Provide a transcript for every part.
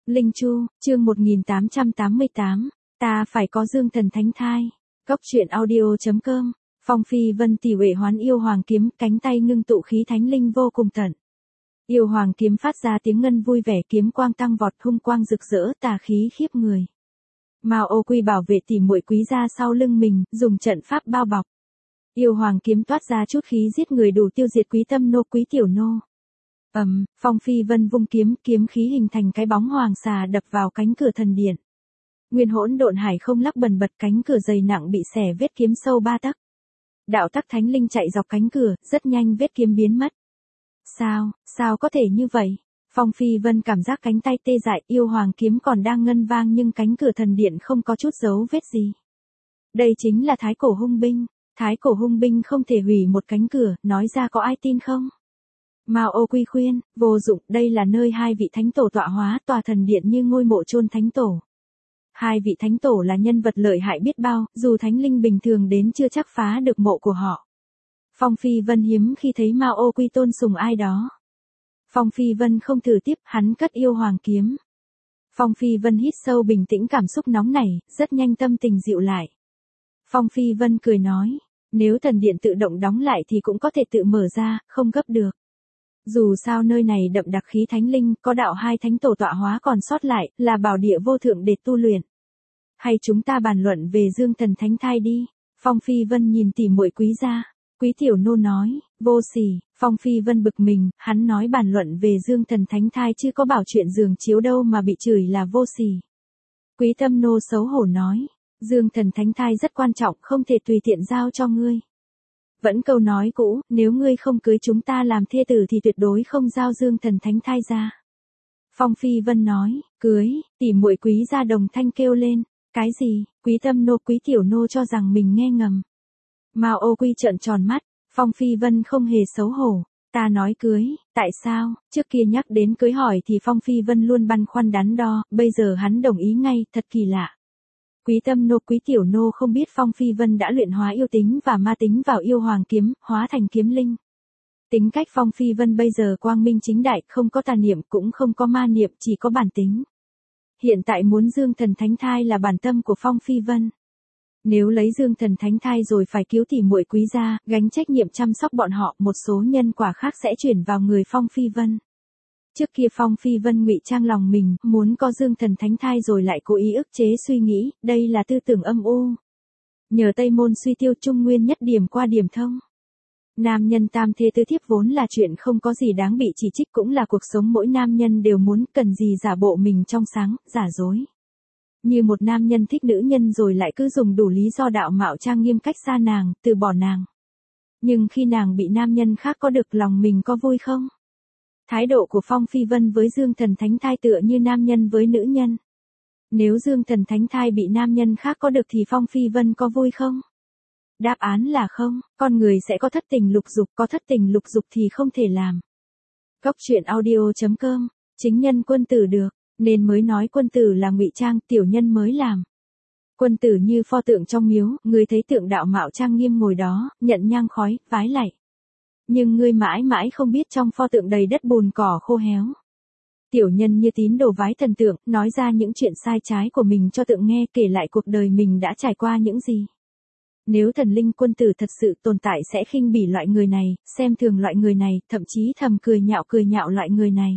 Linh Chu, chương 1888, ta phải có dương thần thánh thai. Cốc truyện audio.com, Phong Phi Vân tỷ huệ hoán yêu hoàng kiếm, cánh tay ngưng tụ khí thánh linh vô cùng tận. Yêu hoàng kiếm phát ra tiếng ngân vui vẻ, kiếm quang tăng vọt, hung quang rực rỡ, tà khí khiếp người. Mao Ô Quy bảo vệ tỷ muội quý gia sau lưng mình, dùng trận pháp bao bọc. Yêu hoàng kiếm toát ra chút khí giết người đủ tiêu diệt Quý Tâm Nô, Quý Tiểu Nô. Phong Phi Vân vung kiếm, kiếm khí hình thành cái bóng hoàng xà đập vào cánh cửa thần điện. Nguyên hỗn độn hải không lắc bần bật, cánh cửa dày nặng bị xẻ vết kiếm sâu 3 tấc. Đạo tắc thánh linh chạy dọc cánh cửa, rất nhanh vết kiếm biến mất. Sao có thể như vậy? Phong Phi Vân cảm giác cánh tay tê dại, yêu hoàng kiếm còn đang ngân vang nhưng cánh cửa thần điện không có chút dấu vết gì. Đây chính là thái cổ hung binh. Thái cổ hung binh không thể hủy một cánh cửa, nói ra có ai tin không? Mao Ô Quy khuyên, vô dụng, đây là nơi hai vị thánh tổ tọa hóa, tòa thần điện như ngôi mộ chôn thánh tổ. Hai vị thánh tổ là nhân vật lợi hại biết bao, dù thánh linh bình thường đến chưa chắc phá được mộ của họ. Phong Phi Vân hiếm khi thấy Mao Ô Quy tôn sùng ai đó. Phong Phi Vân không thử tiếp, hắn cất yêu hoàng kiếm. Phong Phi Vân hít sâu bình tĩnh cảm xúc nóng nảy, rất nhanh tâm tình dịu lại. Phong Phi Vân cười nói, nếu thần điện tự động đóng lại thì cũng có thể tự mở ra, không gấp được. Dù sao nơi này đậm đặc khí thánh linh, có đạo hai thánh tổ tọa hóa còn sót lại, là bảo địa vô thượng để tu luyện. Hay chúng ta bàn luận về dương thần thánh thai đi. Phong Phi Vân nhìn tỷ muội quý gia. Quý Tiểu Nô nói, vô sỉ. Phong Phi Vân bực mình, hắn nói bàn luận về dương thần thánh thai chứ có bảo chuyện giường chiếu đâu mà bị chửi là vô sỉ. Quý Tâm Nô xấu hổ nói, dương thần thánh thai rất quan trọng, không thể tùy tiện giao cho ngươi. Vẫn câu nói cũ, nếu ngươi không cưới chúng ta làm thê tử thì tuyệt đối không giao dương thần thánh thai ra. Phong Phi Vân nói, cưới, tỷ muội quý gia đồng thanh kêu lên, cái gì? Quý Tâm Nô, Quý Tiểu Nô cho rằng mình nghe ngầm. Mao Ô Quy trợn tròn mắt, Phong Phi Vân không hề xấu hổ, ta nói cưới, tại sao? Trước kia nhắc đến cưới hỏi thì Phong Phi Vân luôn băn khoăn đắn đo, bây giờ hắn đồng ý ngay, thật kỳ lạ. Quý Tâm Nô, Quý Tiểu Nô không biết Phong Phi Vân đã luyện hóa yêu tính và ma tính vào yêu hoàng kiếm, hóa thành kiếm linh. Tính cách Phong Phi Vân bây giờ quang minh chính đại, không có tà niệm cũng không có ma niệm, chỉ có bản tính. Hiện tại muốn dương thần thánh thai là bản tâm của Phong Phi Vân. Nếu lấy dương thần thánh thai rồi phải cứu tỷ muội quý gia, gánh trách nhiệm chăm sóc bọn họ, một số nhân quả khác sẽ chuyển vào người Phong Phi Vân. Trước kia Phong Phi Vân ngụy trang lòng mình, muốn có dương thần thánh thai rồi lại cố ý ức chế suy nghĩ, đây là tư tưởng âm u. Nhờ Tây Môn suy tiêu trung nguyên nhất điểm qua điểm thông. Nam nhân tam thê tứ thiếp vốn là chuyện không có gì đáng bị chỉ trích, cũng là cuộc sống mỗi nam nhân đều muốn, cần gì giả bộ mình trong sáng, giả dối. Như một nam nhân thích nữ nhân rồi lại cứ dùng đủ lý do đạo mạo trang nghiêm cách xa nàng, từ bỏ nàng. Nhưng khi nàng bị nam nhân khác có được, lòng mình có vui không? Thái độ của Phong Phi Vân với dương thần thánh thai tựa như nam nhân với nữ nhân. Nếu dương thần thánh thai bị nam nhân khác có được thì Phong Phi Vân có vui không? Đáp án là không, con người sẽ có thất tình lục dục, có thất tình lục dục thì không thể làm. Cốc truyện audio.com, chính nhân quân tử được, nên mới nói quân tử là ngụy trang, tiểu nhân mới làm. Quân tử như pho tượng trong miếu, người thấy tượng đạo mạo trang nghiêm ngồi đó, nhận nhang khói, vái lạy. Nhưng ngươi mãi mãi không biết trong pho tượng đầy đất bùn cỏ khô héo. Tiểu nhân như tín đồ vái thần tượng, nói ra những chuyện sai trái của mình cho tượng nghe, kể lại cuộc đời mình đã trải qua những gì. Nếu thần linh quân tử thật sự tồn tại sẽ khinh bỉ loại người này, xem thường loại người này, thậm chí thầm cười nhạo loại người này.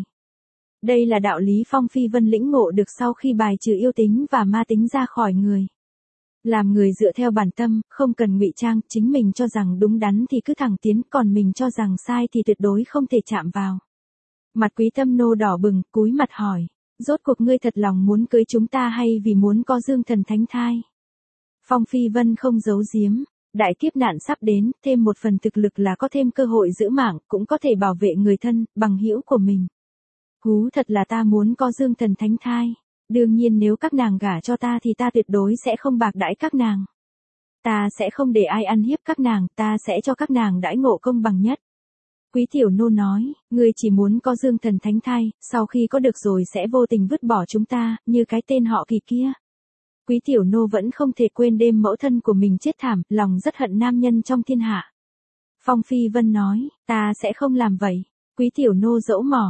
Đây là đạo lý Phong Phi Vân lĩnh ngộ được sau khi bài trừ yêu tính và ma tính ra khỏi người. Làm người dựa theo bản tâm, không cần ngụy trang, chính mình cho rằng đúng đắn thì cứ thẳng tiến, còn mình cho rằng sai thì tuyệt đối không thể chạm vào. Mặt Quý Tâm Nô đỏ bừng, cúi mặt hỏi, rốt cuộc ngươi thật lòng muốn cưới chúng ta hay vì muốn có dương thần thánh thai? Phong Phi Vân không giấu giếm, đại kiếp nạn sắp đến, thêm một phần thực lực là có thêm cơ hội giữ mạng, cũng có thể bảo vệ người thân, bằng hữu của mình. Hú, thật là ta muốn có dương thần thánh thai. Đương nhiên nếu các nàng gả cho ta thì ta tuyệt đối sẽ không bạc đãi các nàng. Ta sẽ không để ai ăn hiếp các nàng, ta sẽ cho các nàng đãi ngộ công bằng nhất. Quý Tiểu Nô nói, ngươi chỉ muốn có dương thần thánh thai, sau khi có được rồi sẽ vô tình vứt bỏ chúng ta, như cái tên họ Kỳ kia. Quý Tiểu Nô vẫn không thể quên đêm mẫu thân của mình chết thảm, lòng rất hận nam nhân trong thiên hạ. Phong Phi Vân nói, ta sẽ không làm vậy. Quý Tiểu Nô dẫu mỏ,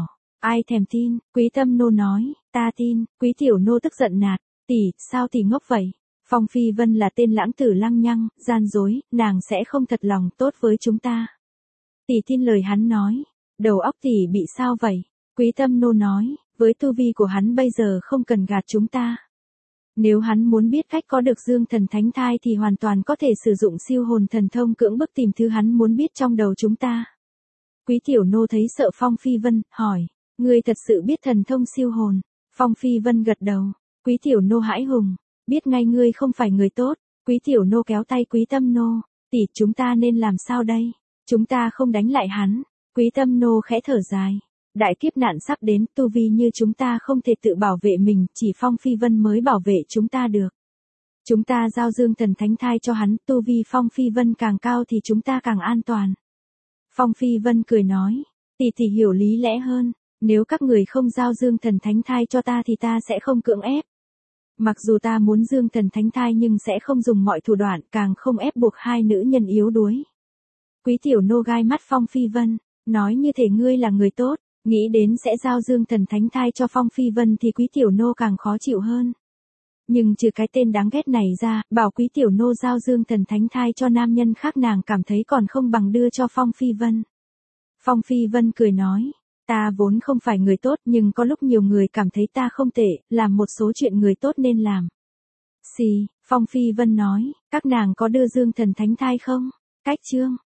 Ai thèm tin, Quý Tâm Nô nói, ta tin. Quý Tiểu Nô tức giận nạt, tỷ, sao tỷ ngốc vậy? Phong Phi Vân là tên lãng tử lăng nhăng, gian dối, nàng sẽ không thật lòng tốt với chúng ta. Tỷ tin lời hắn nói, đầu óc tỷ bị sao vậy? Quý Tâm Nô nói, với tu vi của hắn bây giờ không cần gạt chúng ta. Nếu hắn muốn biết cách có được dương thần thánh thai thì hoàn toàn có thể sử dụng siêu hồn thần thông cưỡng bức tìm thứ hắn muốn biết trong đầu chúng ta. Quý Tiểu Nô thấy sợ Phong Phi Vân, hỏi, ngươi thật sự biết thần thông siêu hồn? Phong Phi Vân gật đầu. Quý Tiểu Nô hãi hùng, biết ngay ngươi không phải người tốt. Quý Tiểu Nô kéo tay Quý Tâm Nô, tỷ, chúng ta nên làm sao đây? Chúng ta không đánh lại hắn. Quý Tâm Nô khẽ thở dài. Đại kiếp nạn sắp đến, tu vi như chúng ta không thể tự bảo vệ mình, chỉ Phong Phi Vân mới bảo vệ chúng ta được. Chúng ta giao dương thần thánh thai cho hắn, tu vi Phong Phi Vân càng cao thì chúng ta càng an toàn. Phong Phi Vân cười nói, tỷ hiểu lý lẽ hơn, nếu các người không giao dương thần thánh thai cho ta thì ta sẽ không cưỡng ép. Mặc dù ta muốn dương thần thánh thai nhưng sẽ không dùng mọi thủ đoạn, càng không ép buộc hai nữ nhân yếu đuối. Quý Tiểu Nô gai mắt Phong Phi Vân, nói như thể ngươi là người tốt, nghĩ đến sẽ giao dương thần thánh thai cho Phong Phi Vân thì Quý Tiểu Nô càng khó chịu hơn. Nhưng trừ cái tên đáng ghét này ra, bảo Quý Tiểu Nô giao dương thần thánh thai cho nam nhân khác nàng cảm thấy còn không bằng đưa cho Phong Phi Vân. Phong Phi Vân cười nói, ta vốn không phải người tốt nhưng có lúc nhiều người cảm thấy ta không tệ, làm một số chuyện người tốt nên làm. Phong Phi Vân nói, các nàng có đưa dương thần thánh thai không? Cách chương